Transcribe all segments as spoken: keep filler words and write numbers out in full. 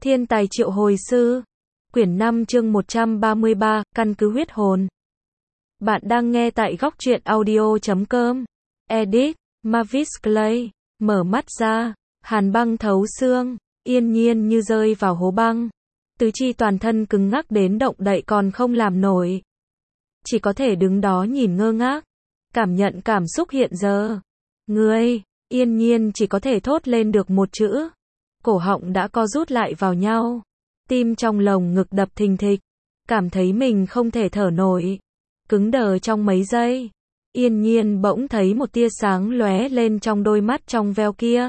Thiên tài triệu hồi sư. Quyển năm chương một trăm ba mươi ba, căn cứ huyết hồn. Bạn đang nghe tại góc truyện audio chấm com. Edit, Mavis Clay. Mở mắt ra, hàn băng thấu xương, yên nhiên như rơi vào hố băng. Tứ chi toàn thân cứng ngắc đến động đậy còn không làm nổi. Chỉ có thể đứng đó nhìn ngơ ngác, cảm nhận cảm xúc hiện giờ. Ngươi, yên nhiên chỉ có thể thốt lên được một chữ. Cổ họng đã co rút lại vào nhau. Tim trong lồng ngực đập thình thịch. Cảm thấy mình không thể thở nổi. Cứng đờ trong mấy giây. Yên nhiên bỗng thấy một tia sáng lóe lên trong đôi mắt trong veo kia.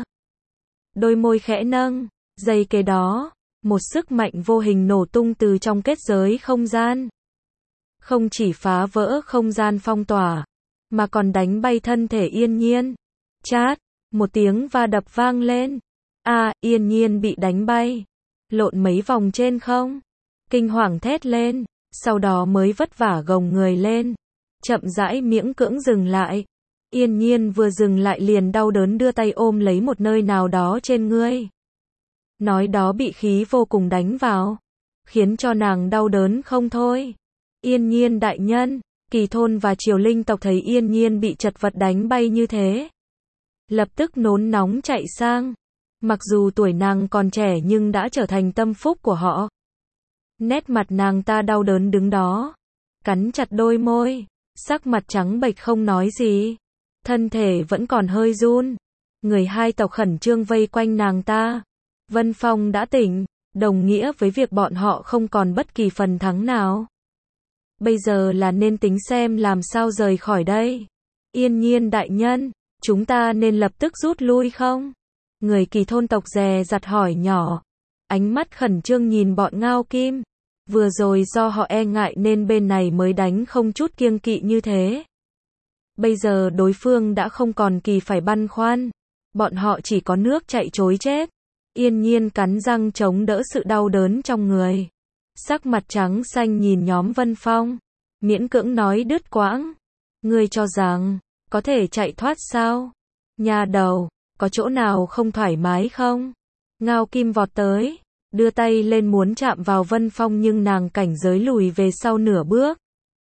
Đôi môi khẽ nâng. Giây kế đó, một sức mạnh vô hình nổ tung từ trong kết giới không gian. Không chỉ phá vỡ không gian phong tỏa, mà còn đánh bay thân thể yên nhiên. Chát, một tiếng va đập vang lên. A, à, yên nhiên bị đánh bay. Lộn mấy vòng trên không. Kinh hoàng thét lên, sau đó mới vất vả gồng người lên. Chậm rãi miễn cưỡng dừng lại. Yên nhiên vừa dừng lại liền đau đớn đưa tay ôm lấy một nơi nào đó trên ngươi. Nói đó bị khí vô cùng đánh vào, khiến cho nàng đau đớn không thôi. Yên nhiên đại nhân, Kỳ thôn và Triều Linh tộc thấy yên nhiên bị chật vật đánh bay như thế, lập tức nôn nóng chạy sang. Mặc dù tuổi nàng còn trẻ nhưng đã trở thành tâm phúc của họ. Nét mặt nàng ta đau đớn đứng đó, cắn chặt đôi môi, sắc mặt trắng bệch không nói gì. Thân thể vẫn còn hơi run. Người hai tộc khẩn trương vây quanh nàng ta. Vân Phong đã tỉnh, đồng nghĩa với việc bọn họ không còn bất kỳ phần thắng nào. Bây giờ là nên tính xem làm sao rời khỏi đây. Yên nhiên đại nhân, chúng ta nên lập tức rút lui không? Người Kỳ thôn tộc dè dặt hỏi nhỏ. Ánh mắt khẩn trương nhìn bọn Ngao Kim. Vừa rồi do họ e ngại nên bên này mới đánh không chút kiêng kỵ như thế. Bây giờ đối phương đã không còn kỳ phải băn khoăn. Bọn họ chỉ có nước chạy trối chết. Yên nhiên cắn răng chống đỡ sự đau đớn trong người. Sắc mặt trắng xanh nhìn nhóm Vân Phong. Miễn cưỡng nói đứt quãng. Ngươi cho rằng, có thể chạy thoát sao? Nhà đầu, có chỗ nào không thoải mái không? Ngao Kim vọt tới, đưa tay lên muốn chạm vào Vân Phong nhưng nàng cảnh giới lùi về sau nửa bước.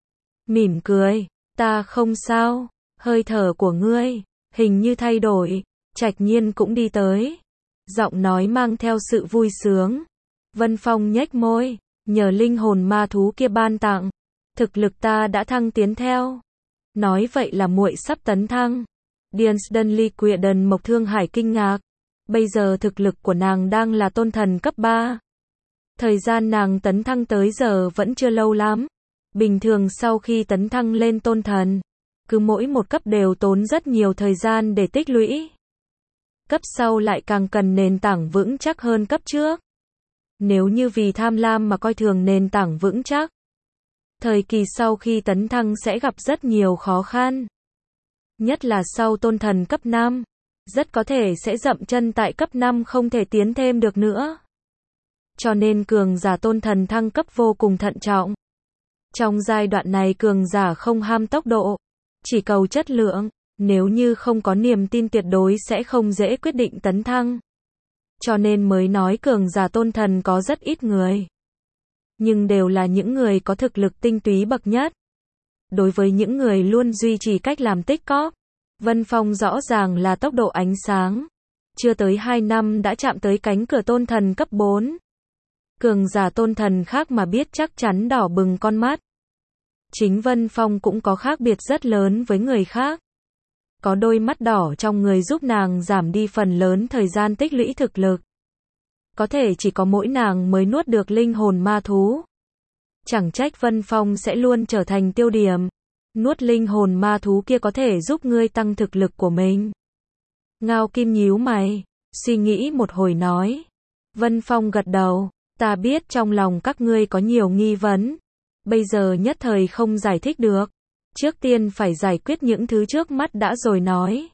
Mỉm cười, ta không sao, hơi thở của ngươi, hình như thay đổi. Trạch Nhiên cũng đi tới. Giọng nói mang theo sự vui sướng. Vân Phong nhếch môi, nhờ linh hồn ma thú kia ban tặng, thực lực ta đã thăng tiến theo. Nói vậy là muội sắp tấn thăng. Điền Ly Quệ Mộc Thương Hải kinh ngạc. Bây giờ thực lực của nàng đang là tôn thần cấp ba. Thời gian nàng tấn thăng tới giờ vẫn chưa lâu lắm. Bình thường sau khi tấn thăng lên tôn thần, cứ mỗi một cấp đều tốn rất nhiều thời gian để tích lũy. Cấp sau lại càng cần nền tảng vững chắc hơn cấp trước. Nếu như vì tham lam mà coi thường nền tảng vững chắc, thời kỳ sau khi tấn thăng sẽ gặp rất nhiều khó khăn. Nhất là sau tôn thần cấp năm, rất có thể sẽ dậm chân tại cấp năm không thể tiến thêm được nữa. Cho nên cường giả tôn thần thăng cấp vô cùng thận trọng. Trong giai đoạn này cường giả không ham tốc độ, chỉ cầu chất lượng. Nếu như không có niềm tin tuyệt đối sẽ không dễ quyết định tấn thăng. Cho nên mới nói cường giả tôn thần có rất ít người. Nhưng đều là những người có thực lực tinh túy bậc nhất. Đối với những người luôn duy trì cách làm tích cóp, Vân Phong rõ ràng là tốc độ ánh sáng. Chưa tới hai năm đã chạm tới cánh cửa tôn thần cấp bốn. Cường giả tôn thần khác mà biết chắc chắn đỏ bừng con mắt. Chính Vân Phong cũng có khác biệt rất lớn với người khác. Có đôi mắt đỏ trong người giúp nàng giảm đi phần lớn thời gian tích lũy thực lực. Có thể chỉ có mỗi nàng mới nuốt được linh hồn ma thú. Chẳng trách Vân Phong sẽ luôn trở thành tiêu điểm. Nuốt linh hồn ma thú kia có thể giúp ngươi tăng thực lực của mình. Ngao Kim nhíu mày, suy nghĩ một hồi nói. Vân Phong gật đầu, ta biết trong lòng các ngươi có nhiều nghi vấn. Bây giờ nhất thời không giải thích được. Trước tiên phải giải quyết những thứ trước mắt đã rồi nói.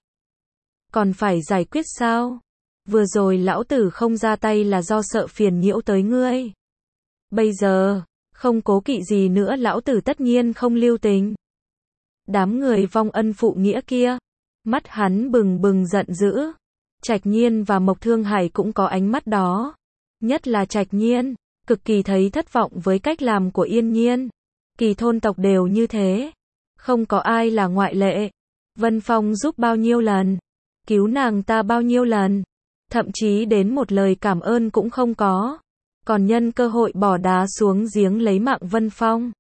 Còn phải giải quyết sao? Vừa rồi lão tử không ra tay là do sợ phiền nhiễu tới ngươi. Bây giờ, không cố kỵ gì nữa lão tử tất nhiên không lưu tình. Đám người vong ân phụ nghĩa kia, mắt hắn bừng bừng giận dữ. Trạch Nhiên và Mộc Thương Hải cũng có ánh mắt đó. Nhất là Trạch Nhiên, cực kỳ thấy thất vọng với cách làm của Yên Nhiên. Kỳ thôn tộc đều như thế, không có ai là ngoại lệ. Vân Phong giúp bao nhiêu lần, cứu nàng ta bao nhiêu lần, thậm chí đến một lời cảm ơn cũng không có, còn nhân cơ hội bỏ đá xuống giếng lấy mạng Vân Phong.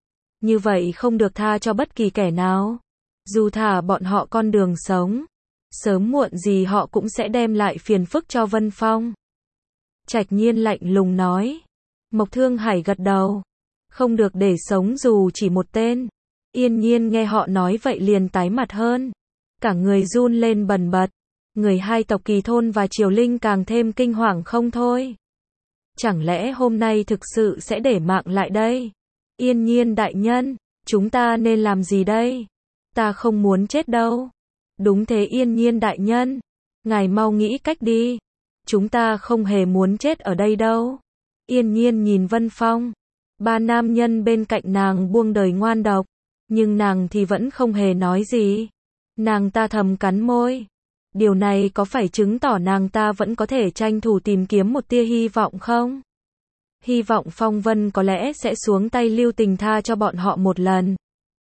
Như vậy không được tha cho bất kỳ kẻ nào. Dù thả bọn họ con đường sống, sớm muộn gì họ cũng sẽ đem lại phiền phức cho Vân Phong. Trạch Nhiên lạnh lùng nói. Mộc Thương Hải gật đầu. Không được để sống dù chỉ một tên. Yên Nhiên nghe họ nói vậy liền tái mặt hơn. Cả người run lên bần bật. Người hai tộc Kỳ Thôn và Triều Linh càng thêm kinh hoàng không thôi. Chẳng lẽ hôm nay thực sự sẽ để mạng lại đây? Yên Nhiên đại nhân, chúng ta nên làm gì đây? Ta không muốn chết đâu. Đúng thế Yên Nhiên đại nhân. Ngài mau nghĩ cách đi. Chúng ta không hề muốn chết ở đây đâu. Yên Nhiên nhìn Vân Phong. Ba nam nhân bên cạnh nàng buông đời ngoan độc. Nhưng nàng thì vẫn không hề nói gì. Nàng ta thầm cắn môi. Điều này có phải chứng tỏ nàng ta vẫn có thể tranh thủ tìm kiếm một tia hy vọng không? Hy vọng Phong Vân có lẽ sẽ xuống tay lưu tình tha cho bọn họ một lần.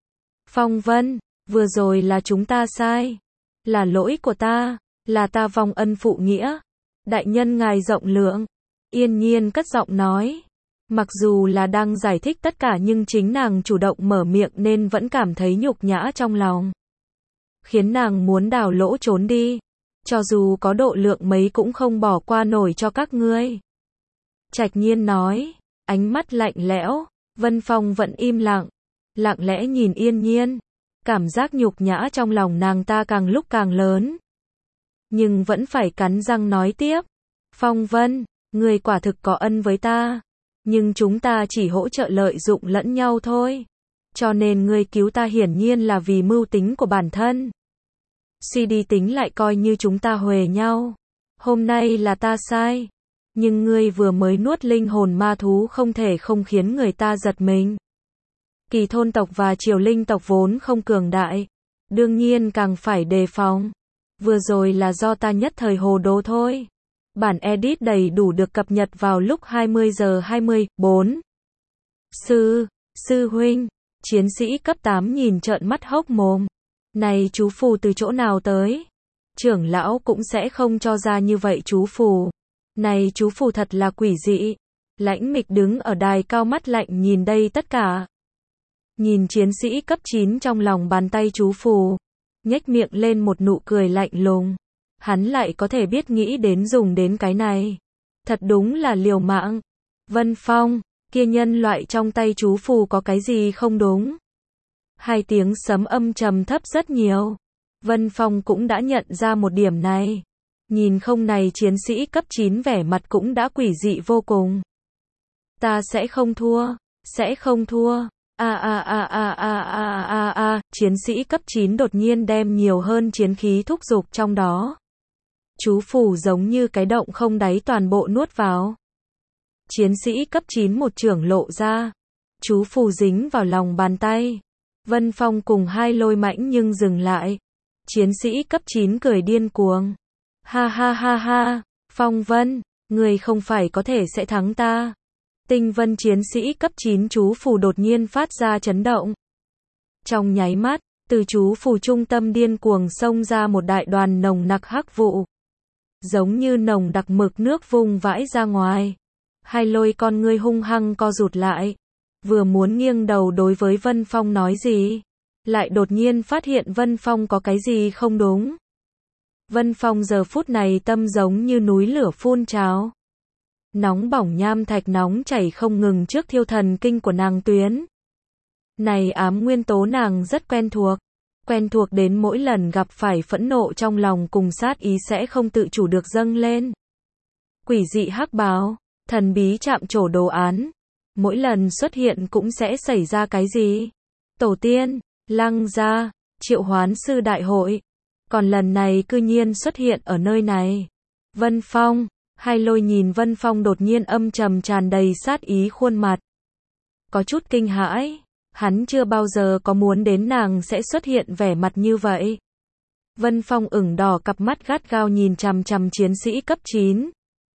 Phong Vân, vừa rồi là chúng ta sai. Là lỗi của ta, là ta vong ân phụ nghĩa. Đại nhân ngài rộng lượng. Yên Nhiên cất giọng nói. Mặc dù là đang giải thích tất cả nhưng chính nàng chủ động mở miệng nên vẫn cảm thấy nhục nhã trong lòng. Khiến nàng muốn đào lỗ trốn đi. Cho dù có độ lượng mấy cũng không bỏ qua nổi cho các ngươi. Trạch Nhiên nói, ánh mắt lạnh lẽo. Vân Phong vẫn im lặng, lặng lẽ nhìn Yên Nhiên. Cảm giác nhục nhã trong lòng nàng ta càng lúc càng lớn. Nhưng vẫn phải cắn răng nói tiếp. Phong Vân, người quả thực có ân với ta. Nhưng chúng ta chỉ hỗ trợ lợi dụng lẫn nhau thôi. Cho nên ngươi cứu ta hiển nhiên là vì mưu tính của bản thân. Suy đi tính lại coi như chúng ta huề nhau. Hôm nay là ta sai. Nhưng ngươi vừa mới nuốt linh hồn ma thú không thể không khiến người ta giật mình. Kỳ thôn tộc và Triều Linh tộc vốn không cường đại. Đương nhiên càng phải đề phòng. Vừa rồi là do ta nhất thời hồ đồ thôi. Bản edit đầy đủ được cập nhật vào lúc hai mươi giờ hai mươi, bốn. Sư, sư huynh, chiến sĩ cấp tám nhìn trợn mắt hốc mồm. Này chú phù từ chỗ nào tới? Trưởng lão cũng sẽ không cho ra như vậy chú phù. Này chú phù thật là quỷ dị. Lãnh Mịch đứng ở đài cao mắt lạnh nhìn đây tất cả. Nhìn chiến sĩ cấp chín trong lòng bàn tay chú phù. Nhếch miệng lên một nụ cười lạnh lùng. Hắn lại có thể biết nghĩ đến dùng đến cái này. Thật đúng là liều mạng. Vân Phong, kia nhân loại trong tay chú phù có cái gì không đúng? Hai tiếng sấm âm trầm thấp rất nhiều. Vân Phong cũng đã nhận ra một điểm này. Nhìn không này chiến sĩ cấp chín vẻ mặt cũng đã quỷ dị vô cùng. Ta sẽ không thua, sẽ không thua. A a a a a a a a, chiến sĩ cấp chín đột nhiên đem nhiều hơn chiến khí thúc giục trong đó. Chú phù giống như cái động không đáy toàn bộ nuốt vào. Chiến sĩ cấp chín một chưởng lộ ra. Chú phù dính vào lòng bàn tay. Vân Phong cùng hai lôi mãnh nhưng dừng lại. Chiến sĩ cấp chín cười điên cuồng. Ha ha ha ha, Phong Vân, người không phải có thể sẽ thắng ta. Tinh Vân chiến sĩ cấp chín chú phù đột nhiên phát ra chấn động. Trong nháy mắt, từ chú phù trung tâm điên cuồng xông ra một đại đoàn nồng nặc hắc vụ. Giống như nồng đặc mực nước vung vãi ra ngoài. Hai lôi con ngươi hung hăng co rụt lại. Vừa muốn nghiêng đầu đối với Vân Phong nói gì. Lại đột nhiên phát hiện Vân Phong có cái gì không đúng. Vân Phong giờ phút này tâm giống như núi lửa phun trào. Nóng bỏng nham thạch nóng chảy không ngừng trước thiêu thần kinh của nàng Tuyến. Này ám nguyên tố nàng rất quen thuộc. Quen thuộc đến mỗi lần gặp phải phẫn nộ trong lòng cùng sát ý sẽ không tự chủ được dâng lên. Quỷ dị hắc bào, thần bí chạm trổ đồ án. Mỗi lần xuất hiện cũng sẽ xảy ra cái gì? Tổ tiên, Lăng gia, triệu hoán sư đại hội. Còn lần này cư nhiên xuất hiện ở nơi này. Vân Phong, hai lôi nhìn Vân Phong đột nhiên âm trầm tràn đầy sát ý khuôn mặt. Có chút kinh hãi. Hắn chưa bao giờ có muốn đến nàng sẽ xuất hiện vẻ mặt như vậy. Vân Phong ửng đỏ cặp mắt gắt gao nhìn chằm chằm chiến sĩ cấp chín.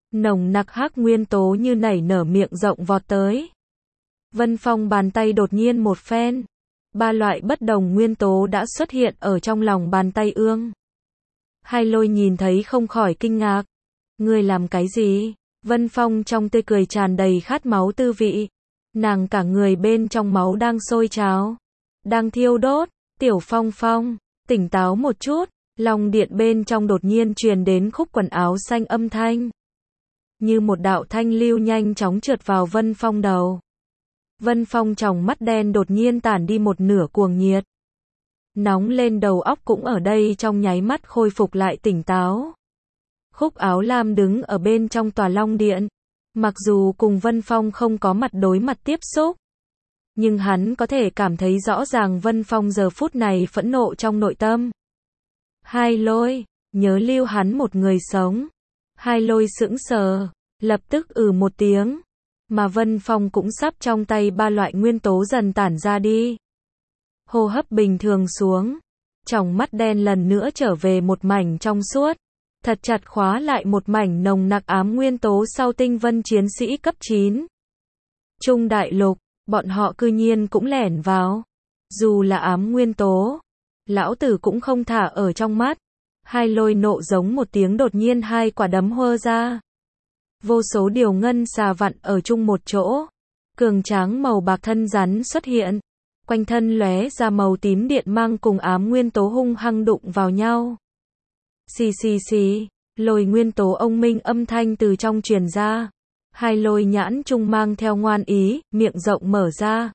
Nồng nặc hắc nguyên tố như nảy nở miệng rộng vọt tới. Vân Phong bàn tay đột nhiên một phen. Ba loại bất đồng nguyên tố đã xuất hiện ở trong lòng bàn tay ương. Hai Lôi nhìn thấy không khỏi kinh ngạc. Ngươi làm cái gì? Vân Phong trong tươi cười tràn đầy khát máu tư vị. Nàng cả người bên trong máu đang sôi trào, đang thiêu đốt. Tiểu Phong Phong, tỉnh táo một chút. Long điện bên trong đột nhiên truyền đến khúc quần áo xanh âm thanh. Như một đạo thanh lưu nhanh chóng trượt vào Vân Phong đầu. Vân Phong tròng mắt đen đột nhiên tản đi một nửa cuồng nhiệt. Nóng lên đầu óc cũng ở đây trong nháy mắt khôi phục lại tỉnh táo. Khúc áo lam đứng ở bên trong tòa Long Điện. Mặc dù cùng Vân Phong không có mặt đối mặt tiếp xúc, nhưng hắn có thể cảm thấy rõ ràng Vân Phong giờ phút này phẫn nộ trong nội tâm. Hai Lôi, nhớ lưu hắn một người sống. Hai Lôi sững sờ, lập tức ừ một tiếng. Mà Vân Phong cũng sắp trong tay ba loại nguyên tố dần tản ra đi. Hô hấp bình thường xuống. Tròng mắt đen lần nữa trở về một mảnh trong suốt. Thật chặt khóa lại một mảnh nồng nặc ám nguyên tố sau tinh vân chiến sĩ cấp chín. Trung đại lục, bọn họ cư nhiên cũng lẻn vào. Dù là ám nguyên tố, lão tử cũng không thả ở trong mắt. Hai Lôi nộ giống một tiếng đột nhiên hai quả đấm hơ ra. Vô số điều ngân xà vặn ở chung một chỗ. Cường tráng màu bạc thân rắn xuất hiện. Quanh thân lóe ra màu tím điện mang cùng ám nguyên tố hung hăng đụng vào nhau. Xì xì xì, Lôi nguyên tố ông minh âm thanh từ trong truyền ra. Hai Lôi nhãn trung mang theo ngoan ý, miệng rộng mở ra.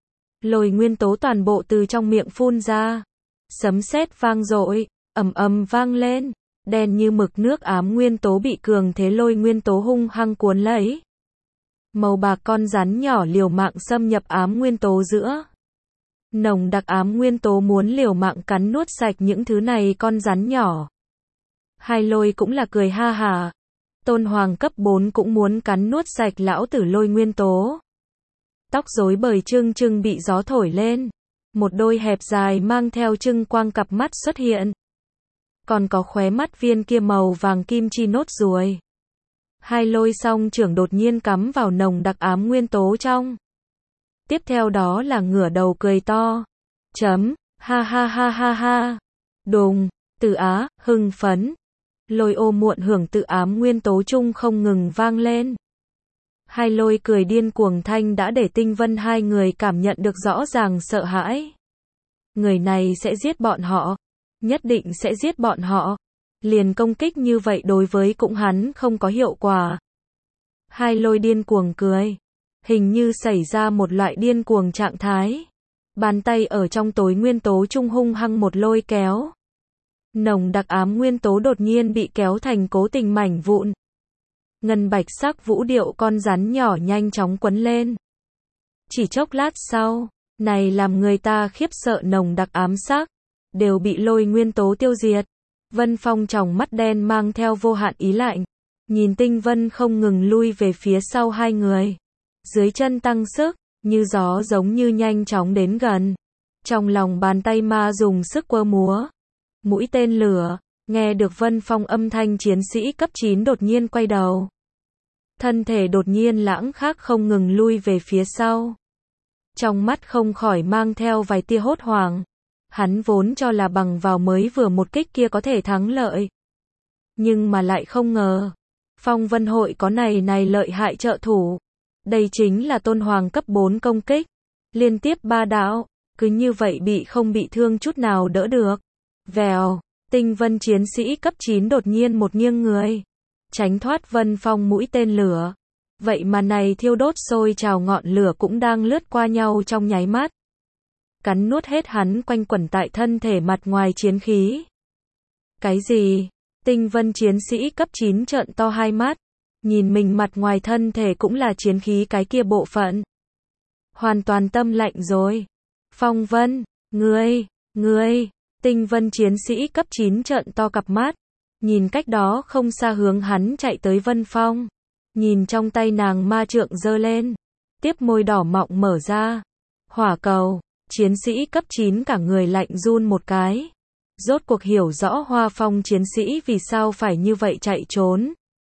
Lôi nguyên tố toàn bộ từ trong miệng phun ra. Sấm sét vang dội, ầm ầm vang lên. Đen như mực nước ám nguyên tố bị cường thế lôi nguyên tố hung hăng cuốn lấy. Màu bạc con rắn nhỏ liều mạng xâm nhập ám nguyên tố giữa. Nồng đặc ám nguyên tố muốn liều mạng cắn nuốt sạch những thứ này con rắn nhỏ. Hai Lôi cũng là cười ha hà. Tôn hoàng cấp bốn cũng muốn cắn nuốt sạch lão tử lôi nguyên tố. Tóc rối bời trưng trưng bị gió thổi lên. Một đôi hẹp dài mang theo trưng quang cặp mắt xuất hiện. Còn có khóe mắt viên kia màu vàng kim chi nốt ruồi. Hai Lôi song trưởng đột nhiên cắm vào nồng đặc ám nguyên tố trong. Tiếp theo đó là ngửa đầu cười to. Chấm, ha ha ha ha ha. Đùng, Từ Á, hưng phấn. Lôi ô muộn hưởng tự ám nguyên tố chung không ngừng vang lên. Hai Lôi cười điên cuồng thanh đã để tinh vân hai người cảm nhận được rõ ràng sợ hãi. Người này sẽ giết bọn họ. Nhất định sẽ giết bọn họ. Liền công kích như vậy đối với cũng hắn không có hiệu quả. Hai Lôi điên cuồng cười. Hình như xảy ra một loại điên cuồng trạng thái. Bàn tay ở trong tối nguyên tố trung hung hăng một lôi kéo. Nồng đặc ám nguyên tố đột nhiên bị kéo thành cố tình mảnh vụn. Ngân bạch sắc vũ điệu con rắn nhỏ nhanh chóng quấn lên. Chỉ chốc lát sau, này làm người ta khiếp sợ nồng đặc ám sắc, đều bị lôi nguyên tố tiêu diệt. Vân Phong tròng mắt đen mang theo vô hạn ý lạnh. Nhìn tinh vân không ngừng lui về phía sau hai người. Dưới chân tăng sức, như gió giống như nhanh chóng đến gần. Trong lòng bàn tay ma dùng sức quơ múa. Mũi tên lửa, nghe được Vân Phong âm thanh chiến sĩ cấp chín đột nhiên quay đầu. Thân thể đột nhiên lãng khác không ngừng lui về phía sau. Trong mắt không khỏi mang theo vài tia hốt hoảng. Hắn vốn cho là bằng vào mới vừa một kích kia có thể thắng lợi. Nhưng mà lại không ngờ. Phong Vân hội có này này lợi hại trợ thủ. Đây chính là tôn hoàng cấp bốn công kích. Liên tiếp ba đạo, cứ như vậy bị không bị thương chút nào đỡ được. Vèo, tinh vân chiến sĩ cấp chín đột nhiên một nghiêng người. Tránh thoát Vân Phong mũi tên lửa. Vậy mà này thiêu đốt sôi trào ngọn lửa cũng đang lướt qua nhau trong nháy mắt. Cắn nuốt hết hắn quanh quẩn tại thân thể mặt ngoài chiến khí. Cái gì? Tinh vân chiến sĩ cấp chín trợn to hai mắt. Nhìn mình mặt ngoài thân thể cũng là chiến khí cái kia bộ phận. Hoàn toàn tâm lạnh rồi. Phong Vân, ngươi, ngươi, tinh vân chiến sĩ cấp chín trợn to cặp mắt. Nhìn cách đó không xa hướng hắn chạy tới Vân Phong. Nhìn trong tay nàng ma trượng giơ lên. Tiếp môi đỏ mọng mở ra. Hỏa cầu, chiến sĩ cấp chín cả người lạnh run một cái. Rốt cuộc hiểu rõ Hoa Phong chiến sĩ vì sao phải như vậy chạy trốn.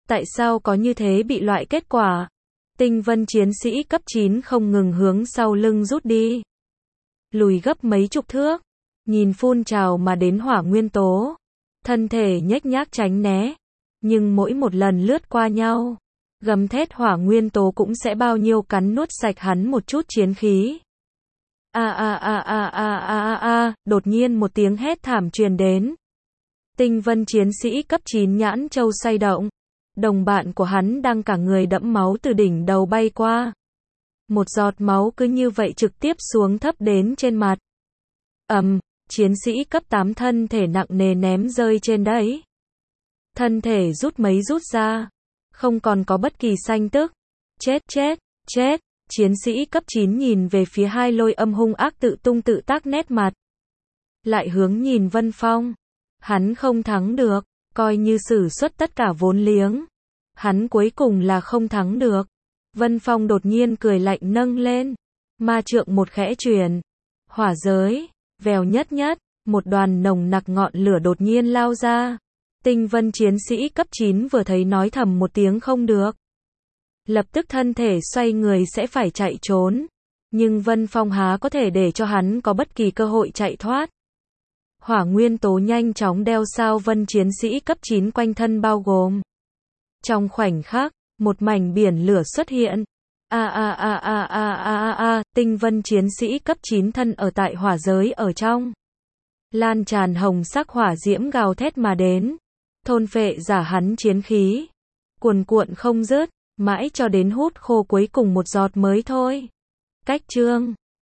Tại sao có như thế bị loại kết quả? Tinh vân chiến sĩ cấp chín không ngừng hướng sau lưng rút đi. Lùi gấp mấy chục thước. Nhìn phun trào mà đến hỏa nguyên tố. Thân thể nhếch nhác tránh né. Nhưng mỗi một lần lướt qua nhau, gầm thét hỏa nguyên tố cũng sẽ bao nhiêu cắn nuốt sạch hắn một chút chiến khí. A a a a a a a a, đột nhiên một tiếng hét thảm truyền đến. Tinh vân chiến sĩ cấp chín nhãn châu xoay động. Đồng bạn của hắn đang cả người đẫm máu từ đỉnh đầu bay qua. Một giọt máu cứ như vậy trực tiếp xuống thấp đến trên mặt. Ầm, chiến sĩ cấp tám thân thể nặng nề ném rơi trên đấy. Thân thể rút mấy rút ra. Không còn có bất kỳ xanh tức. Chết chết, chết. Chiến sĩ cấp chín nhìn về phía hai lôi âm hung ác tự tung tự tác nét mặt. Lại hướng nhìn Vân Phong. Hắn không thắng được, coi như sử xuất tất cả vốn liếng. Hắn cuối cùng là không thắng được. Vân Phong đột nhiên cười lạnh nâng lên. Ma trượng một khẽ chuyển. Hỏa giới, vèo nhất nhất, một đoàn nồng nặc ngọn lửa đột nhiên lao ra. Tinh vân chiến sĩ cấp chín vừa thấy nói thầm một tiếng không được. Lập tức thân thể xoay người sẽ phải chạy trốn. Nhưng Vân Phong há có thể để cho hắn có bất kỳ cơ hội chạy thoát. Hỏa nguyên tố nhanh chóng đeo sao vân chiến sĩ cấp chín quanh thân bao gồm. Trong khoảnh khắc, một mảnh biển lửa xuất hiện. A a a a a a a a, tinh vân chiến sĩ cấp chín thân ở tại hỏa giới ở trong. Lan tràn hồng sắc hỏa diễm gào thét mà đến. Thôn phệ giả hắn chiến khí. Cuồn cuộn không dứt, mãi cho đến hút khô cuối cùng một giọt mới thôi. Cách chương